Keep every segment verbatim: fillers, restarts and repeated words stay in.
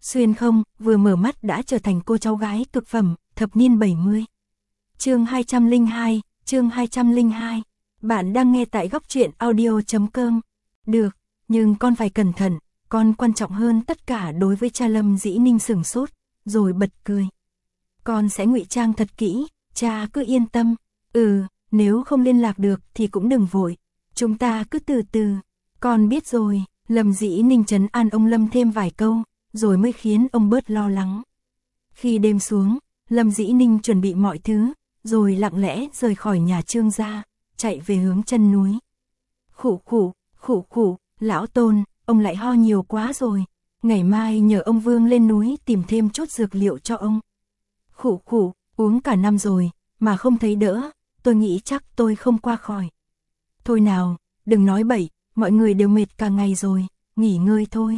xuyên không, vừa mở mắt đã trở thành cô cháu gái cực phẩm, thập niên bảy mươi. Chương hai trăm lẻ hai, chương hai trăm lẻ hai. Bạn đang nghe tại góc truyện audio chấm com. Được, nhưng con phải cẩn thận, con quan trọng hơn tất cả đối với cha. Lâm Dĩ Ninh sửng sốt, rồi bật cười. Con sẽ ngụy trang thật kỹ, cha cứ yên tâm. Ừ, nếu không liên lạc được thì cũng đừng vội, chúng ta cứ từ từ. Con biết rồi. Lâm Dĩ Ninh trấn an ông Lâm thêm vài câu, rồi mới khiến ông bớt lo lắng. Khi đêm xuống, Lâm Dĩ Ninh chuẩn bị mọi thứ, rồi lặng lẽ rời khỏi nhà Trương gia, chạy về hướng chân núi. Khụ khụ, khụ khụ, lão Tôn, ông lại ho nhiều quá rồi, ngày mai nhờ ông Vương lên núi tìm thêm chút dược liệu cho ông. Khụ khụ, uống cả năm rồi, mà không thấy đỡ, tôi nghĩ chắc tôi không qua khỏi. Thôi nào, đừng nói bậy, mọi người đều mệt cả ngày rồi, nghỉ ngơi thôi.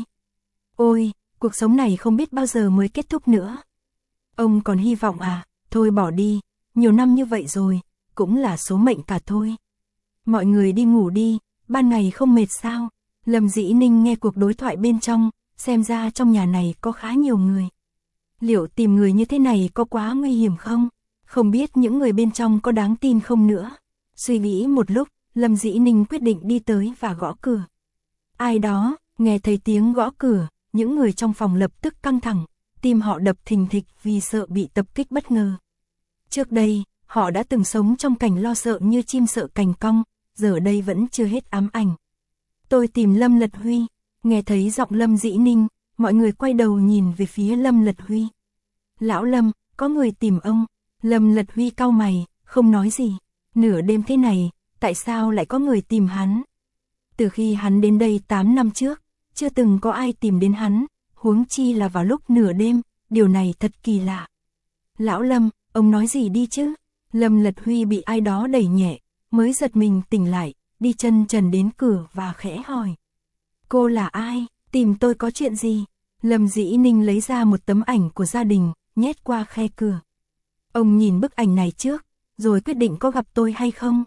Ôi, cuộc sống này không biết bao giờ mới kết thúc nữa. Ông còn hy vọng à, thôi bỏ đi, nhiều năm như vậy rồi, cũng là số mệnh cả thôi. Mọi người đi ngủ đi, ban ngày không mệt sao? Lâm Dĩ Ninh nghe cuộc đối thoại bên trong, xem ra trong nhà này có khá nhiều người. Liệu tìm người như thế này có quá nguy hiểm không? Không biết những người bên trong có đáng tin không nữa. Suy nghĩ một lúc, Lâm Dĩ Ninh quyết định đi tới và gõ cửa. Ai đó, nghe thấy tiếng gõ cửa, những người trong phòng lập tức căng thẳng, tim họ đập thình thịch vì sợ bị tập kích bất ngờ. Trước đây, họ đã từng sống trong cảnh lo sợ như chim sợ cành cong, giờ đây vẫn chưa hết ám ảnh. Tôi tìm Lâm Lật Huy. Nghe thấy giọng Lâm Dĩ Ninh, mọi người quay đầu nhìn về phía Lâm Lật Huy. Lão Lâm, có người tìm ông. Lâm Lật Huy cau mày, không nói gì. Nửa đêm thế này, tại sao lại có người tìm hắn? Từ khi hắn đến đây tám năm trước, chưa từng có ai tìm đến hắn, huống chi là vào lúc nửa đêm, điều này thật kỳ lạ. Lão Lâm, ông nói gì đi chứ? Lâm Lật Huy bị ai đó đẩy nhẹ, mới giật mình tỉnh lại, đi chân trần đến cửa và khẽ hỏi. Cô là ai? Tìm tôi có chuyện gì? Lâm Dĩ Ninh lấy ra một tấm ảnh của gia đình, nhét qua khe cửa. Ông nhìn bức ảnh này trước, rồi quyết định có gặp tôi hay không?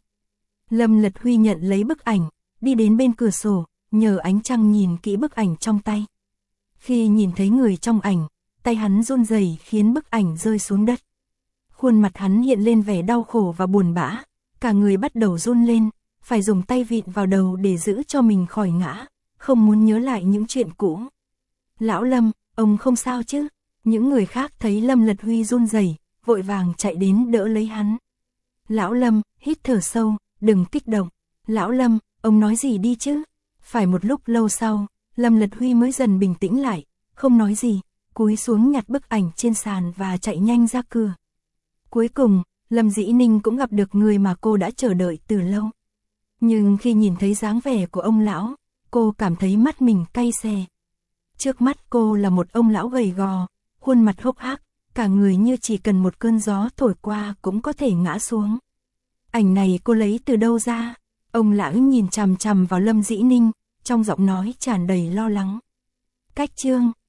Lâm Lật Huy nhận lấy bức ảnh, đi đến bên cửa sổ, nhờ ánh trăng nhìn kỹ bức ảnh trong tay. Khi nhìn thấy người trong ảnh, tay hắn run rẩy khiến bức ảnh rơi xuống đất. Khuôn mặt hắn hiện lên vẻ đau khổ và buồn bã, cả người bắt đầu run lên, phải dùng tay vịn vào đầu để giữ cho mình khỏi ngã, không muốn nhớ lại những chuyện cũ. Lão Lâm, ông không sao chứ? Những người khác thấy Lâm Lật Huy run rẩy, vội vàng chạy đến đỡ lấy hắn. Lão Lâm, hít thở sâu, đừng kích động. Lão Lâm, ông nói gì đi chứ? Phải một lúc lâu sau, Lâm Lật Huy mới dần bình tĩnh lại, không nói gì, cúi xuống nhặt bức ảnh trên sàn và chạy nhanh ra cửa. Cuối cùng, Lâm Dĩ Ninh cũng gặp được người mà cô đã chờ đợi từ lâu. Nhưng khi nhìn thấy dáng vẻ của ông lão, cô cảm thấy mắt mình cay xè. Trước mắt cô là một ông lão gầy gò, khuôn mặt hốc hác, cả người như chỉ cần một cơn gió thổi qua cũng có thể ngã xuống. Ảnh này cô lấy từ đâu ra? Ông lão nhìn chằm chằm vào Lâm Dĩ Ninh, trong giọng nói tràn đầy lo lắng. Cách chương